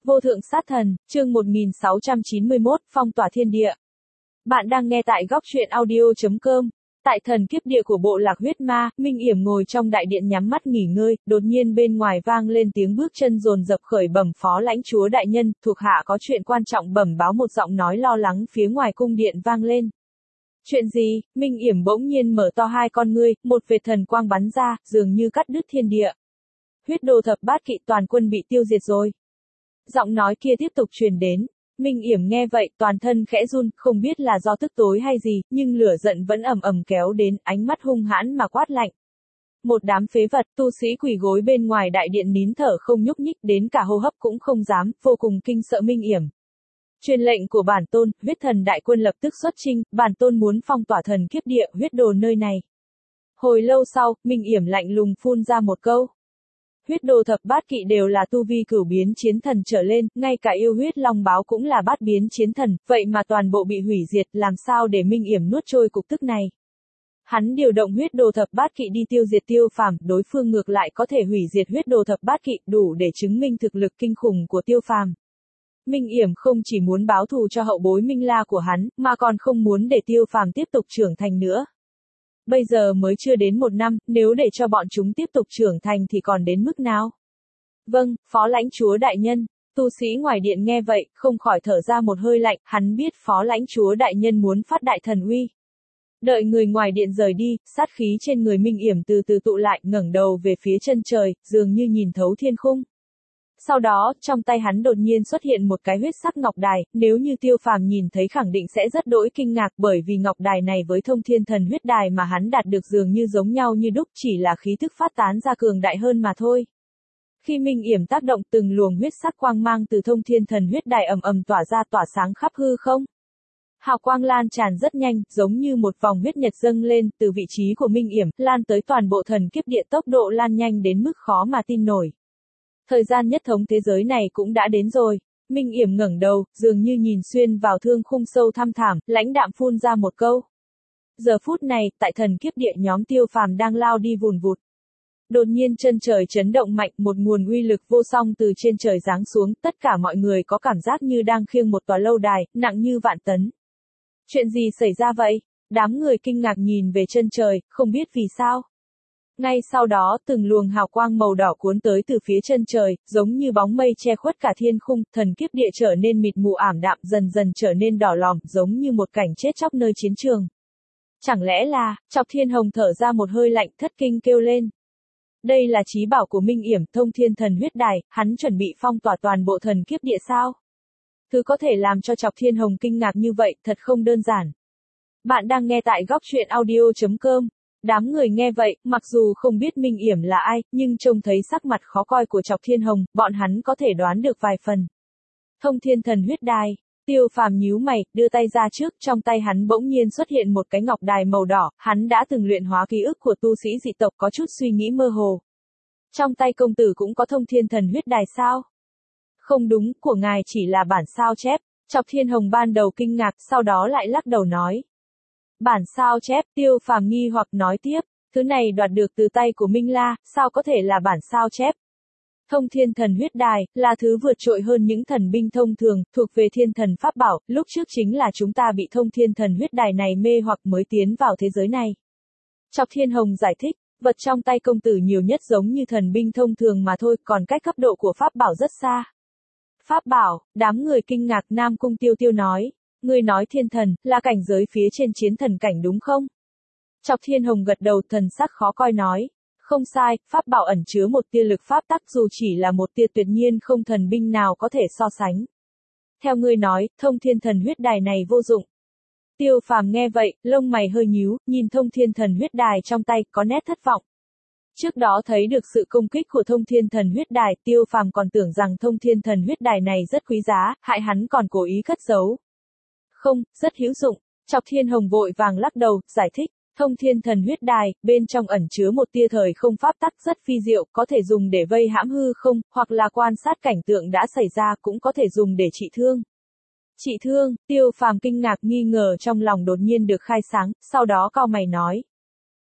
Vô thượng sát thần, chương 1691, phong tỏa thiên địa. Bạn đang nghe tại góc truyện audio.com. Tại thần kiếp địa của bộ lạc huyết ma, Minh Yểm ngồi trong đại điện nhắm mắt nghỉ ngơi, đột nhiên bên ngoài vang lên tiếng bước chân dồn dập khởi bẩm phó lãnh chúa đại nhân, thuộc hạ có chuyện quan trọng bẩm báo, một giọng nói lo lắng phía ngoài cung điện vang lên. Chuyện gì? Minh Yểm bỗng nhiên mở to hai con ngươi, một vệt thần quang bắn ra, dường như cắt đứt thiên địa. Huyết đồ thập bát kỵ toàn quân bị tiêu diệt rồi. Giọng nói kia tiếp tục truyền đến. Minh Yểm nghe vậy, toàn thân khẽ run, không biết là do tức tối hay gì, nhưng lửa giận vẫn ầm ầm kéo đến, ánh mắt hung hãn mà quát lạnh. Một đám phế vật, tu sĩ quỳ gối bên ngoài đại điện nín thở không nhúc nhích, đến cả hô hấp cũng không dám, vô cùng kinh sợ Minh Yểm. Truyền lệnh của bản tôn, huyết thần đại quân lập tức xuất chinh, bản tôn muốn phong tỏa thần kiếp địa, huyết đồ nơi này. Hồi lâu sau, Minh Yểm lạnh lùng phun ra một câu. Huyết đồ thập bát kỵ đều là tu vi cửu biến chiến thần trở lên, ngay cả yêu huyết long báo cũng là bát biến chiến thần, vậy mà toàn bộ bị hủy diệt, làm sao để Minh Yểm nuốt trôi cục tức này. Hắn điều động huyết đồ thập bát kỵ đi tiêu diệt Tiêu Phàm, đối phương ngược lại có thể hủy diệt huyết đồ thập bát kỵ, đủ để chứng minh thực lực kinh khủng của Tiêu Phàm. Minh Yểm không chỉ muốn báo thù cho hậu bối Minh La của hắn, mà còn không muốn để Tiêu Phàm tiếp tục trưởng thành nữa. Bây giờ mới chưa đến 1 năm, nếu để cho bọn chúng tiếp tục trưởng thành thì còn đến mức nào? Vâng, phó lãnh chúa đại nhân. Tu sĩ ngoài điện nghe vậy, không khỏi thở ra một hơi lạnh, hắn biết phó lãnh chúa đại nhân muốn phát đại thần uy. Đợi người ngoài điện rời đi, sát khí trên người Minh Yểm từ từ tụ lại, ngẩng đầu về phía chân trời, dường như nhìn thấu thiên khung. Sau đó, trong tay hắn đột nhiên xuất hiện một cái huyết sắc ngọc đài, nếu như Tiêu Phàm nhìn thấy khẳng định sẽ rất đỗi kinh ngạc, bởi vì ngọc đài này với thông thiên thần huyết đài mà hắn đạt được dường như giống nhau như đúc, chỉ là khí tức phát tán ra cường đại hơn mà thôi. Khi Minh Yểm tác động, từng luồng huyết sắc quang mang từ thông thiên thần huyết đài ầm ầm tỏa ra, tỏa sáng khắp hư không. Hào quang lan tràn rất nhanh, giống như một vòng huyết nhật dâng lên, từ vị trí của Minh Yểm, lan tới toàn bộ thần kiếp địa, tốc độ lan nhanh đến mức khó mà tin nổi. Thời gian nhất thống thế giới này cũng đã đến rồi. Minh Yểm ngẩng đầu, dường như nhìn xuyên vào thương khung sâu thăm thẳm, lãnh đạm phun ra một câu. Giờ phút này, tại thần kiếp địa, nhóm Tiêu Phàm đang lao đi vùn vụt. Đột nhiên chân trời chấn động mạnh, một nguồn uy lực vô song từ trên trời giáng xuống, tất cả mọi người có cảm giác như đang khiêng một tòa lâu đài, nặng như vạn tấn. Chuyện gì xảy ra vậy? Đám người kinh ngạc nhìn về chân trời, không biết vì sao. Ngay sau đó, từng luồng hào quang màu đỏ cuốn tới từ phía chân trời, giống như bóng mây che khuất cả thiên khung, thần kiếp địa trở nên mịt mù ảm đạm, dần dần trở nên đỏ lòm, giống như một cảnh chết chóc nơi chiến trường. Chẳng lẽ là, Chọc Thiên Hồng thở ra một hơi lạnh, thất kinh kêu lên. Đây là chí bảo của Minh Yểm, thông thiên thần huyết đài, hắn chuẩn bị phong tỏa toàn bộ thần kiếp địa sao? Thứ có thể làm cho Chọc Thiên Hồng kinh ngạc như vậy, thật không đơn giản. Bạn đang nghe tại góc truyện audio.com. Đám người nghe vậy, mặc dù không biết Minh Yểm là ai, nhưng trông thấy sắc mặt khó coi của Chọc Thiên Hồng, bọn hắn có thể đoán được vài phần. Thông thiên thần huyết đài. Tiêu Phàm nhíu mày, đưa tay ra trước, trong tay hắn bỗng nhiên xuất hiện một cái ngọc đài màu đỏ, hắn đã từng luyện hóa ký ức của tu sĩ dị tộc, có chút suy nghĩ mơ hồ. Trong tay công tử cũng có thông thiên thần huyết đài sao? Không đúng, của ngài chỉ là bản sao chép. Chọc Thiên Hồng ban đầu kinh ngạc, sau đó lại lắc đầu nói. Bản sao chép, Tiêu Phàm nghi hoặc nói tiếp, thứ này đoạt được từ tay của Minh La, sao có thể là bản sao chép? Thông thiên thần huyết đài, là thứ vượt trội hơn những thần binh thông thường, thuộc về thiên thần pháp bảo, lúc trước chính là chúng ta bị thông thiên thần huyết đài này mê hoặc mới tiến vào thế giới này. Chọc Thiên Hồng giải thích, vật trong tay công tử nhiều nhất giống như thần binh thông thường mà thôi, còn cách cấp độ của pháp bảo rất xa. Pháp bảo, đám người kinh ngạc. Nam Cung Tiêu Tiêu nói. Ngươi nói thiên thần, là cảnh giới phía trên chiến thần cảnh đúng không? Chọc Thiên Hồng gật đầu, thần sắc khó coi nói. Không sai, pháp bảo ẩn chứa một tia lực pháp tắc, dù chỉ là một tia tuyệt nhiên không thần binh nào có thể so sánh. Theo ngươi nói, thông thiên thần huyết đài này vô dụng. Tiêu Phàm nghe vậy, lông mày hơi nhíu, nhìn thông thiên thần huyết đài trong tay, có nét thất vọng. Trước đó thấy được sự công kích của thông thiên thần huyết đài, Tiêu Phàm còn tưởng rằng thông thiên thần huyết đài này rất quý giá, hại hắn còn cố ý cất giấu. Không, rất hữu dụng. Chọc Thiên Hồng vội vàng lắc đầu, giải thích, thông thiên thần huyết đài, bên trong ẩn chứa một tia thời không pháp tắc rất phi diệu, có thể dùng để vây hãm hư không, hoặc là quan sát cảnh tượng đã xảy ra, cũng có thể dùng để trị thương. Trị thương, Tiêu Phàm kinh ngạc nghi ngờ trong lòng đột nhiên được khai sáng, sau đó cau mày nói.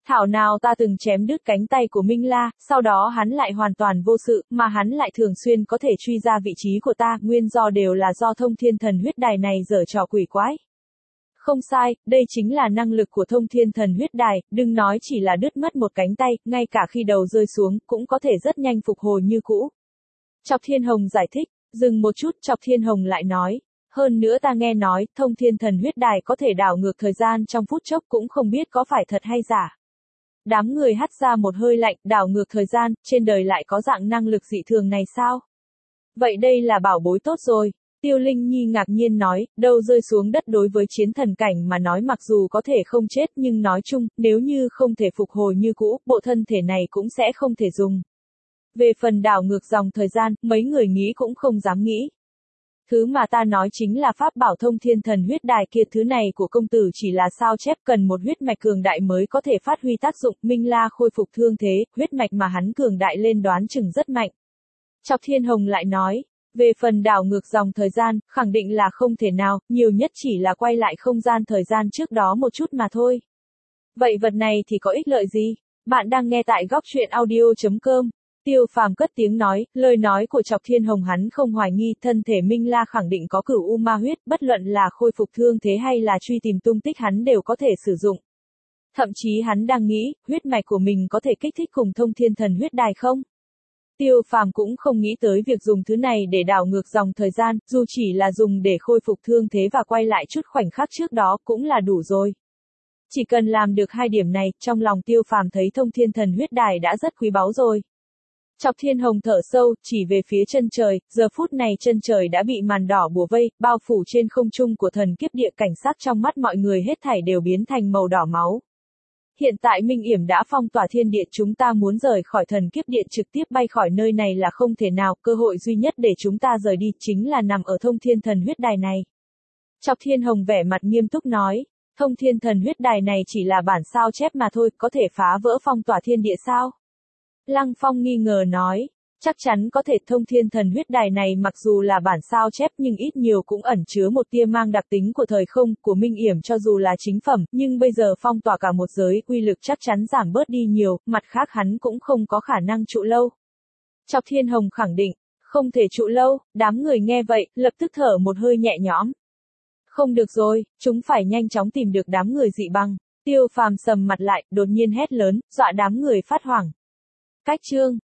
Thảo nào ta từng chém đứt cánh tay của Minh La, sau đó hắn lại hoàn toàn vô sự, mà hắn lại thường xuyên có thể truy ra vị trí của ta, nguyên do đều là do Thông Thiên Thần Huyết Đài này giở trò quỷ quái. Không sai, đây chính là năng lực của Thông Thiên Thần Huyết Đài, đừng nói chỉ là đứt mất một cánh tay, ngay cả khi đầu rơi xuống, cũng có thể rất nhanh phục hồi như cũ. Chọc Thiên Hồng giải thích, dừng một chút, Chọc Thiên Hồng lại nói. Hơn nữa ta nghe nói, Thông Thiên Thần Huyết Đài có thể đảo ngược thời gian trong phút chốc cũng không biết có phải thật hay giả. Đám người hắt ra một hơi lạnh, đảo ngược thời gian, trên đời lại có dạng năng lực dị thường này sao? Vậy đây là bảo bối tốt rồi. Tiêu Linh Nhi ngạc nhiên nói, đâu rơi xuống đất đối với chiến thần cảnh mà nói mặc dù có thể không chết nhưng nói chung, nếu như không thể phục hồi như cũ, bộ thân thể này cũng sẽ không thể dùng. Về phần đảo ngược dòng thời gian, mấy người nghĩ cũng không dám nghĩ. Thứ mà ta nói chính là pháp bảo Thông Thiên Thần Huyết Đài kia, thứ này của công tử chỉ là sao chép, cần một huyết mạch cường đại mới có thể phát huy tác dụng. Minh La khôi phục thương thế, huyết mạch mà hắn cường đại lên đoán chừng rất mạnh. Chọc Thiên Hồng lại nói, về phần đảo ngược dòng thời gian, khẳng định là không thể nào, nhiều nhất chỉ là quay lại không gian thời gian trước đó một chút mà thôi. Vậy vật này thì có ích lợi gì? Bạn đang nghe tại góc truyện audio.com. Tiêu Phàm cất tiếng nói, lời nói của Chọc Thiên Hồng hắn không hoài nghi, thân thể Minh La khẳng định có cửu u ma huyết, bất luận là khôi phục thương thế hay là truy tìm tung tích hắn đều có thể sử dụng. Thậm chí hắn đang nghĩ, huyết mạch của mình có thể kích thích cùng Thông Thiên Thần Huyết Đài không? Tiêu Phàm cũng không nghĩ tới việc dùng thứ này để đảo ngược dòng thời gian, dù chỉ là dùng để khôi phục thương thế và quay lại chút khoảnh khắc trước đó cũng là đủ rồi. Chỉ cần làm được hai điểm này, trong lòng Tiêu Phàm thấy Thông Thiên Thần Huyết Đài đã rất quý báu rồi. Chọc Thiên Hồng thở sâu, chỉ về phía chân trời, giờ phút này chân trời đã bị màn đỏ bùa vây, bao phủ trên không trung của thần kiếp địa, cảnh sắc trong mắt mọi người hết thảy đều biến thành màu đỏ máu. Hiện tại Minh Yểm đã phong tỏa thiên địa, chúng ta muốn rời khỏi thần kiếp điện trực tiếp bay khỏi nơi này là không thể nào, cơ hội duy nhất để chúng ta rời đi chính là nằm ở Thông Thiên Thần Huyết Đài này. Chọc Thiên Hồng vẻ mặt nghiêm túc nói, Thông Thiên Thần Huyết Đài này chỉ là bản sao chép mà thôi, có thể phá vỡ phong tỏa thiên địa sao? Lăng Phong nghi ngờ nói, chắc chắn có thể. Thông Thiên Thần Huyết Đài này mặc dù là bản sao chép nhưng ít nhiều cũng ẩn chứa một tia mang đặc tính của thời không, của Minh Yểm cho dù là chính phẩm, nhưng bây giờ phong tỏa cả một giới, uy lực chắc chắn giảm bớt đi nhiều, mặt khác hắn cũng không có khả năng trụ lâu. Chọc Thiên Hồng khẳng định, không thể trụ lâu, đám người nghe vậy, lập tức thở một hơi nhẹ nhõm. Không được rồi, chúng phải nhanh chóng tìm được đám người dị băng. Tiêu Phàm sầm mặt lại, đột nhiên hét lớn, dọa đám người phát hoảng. Cách chương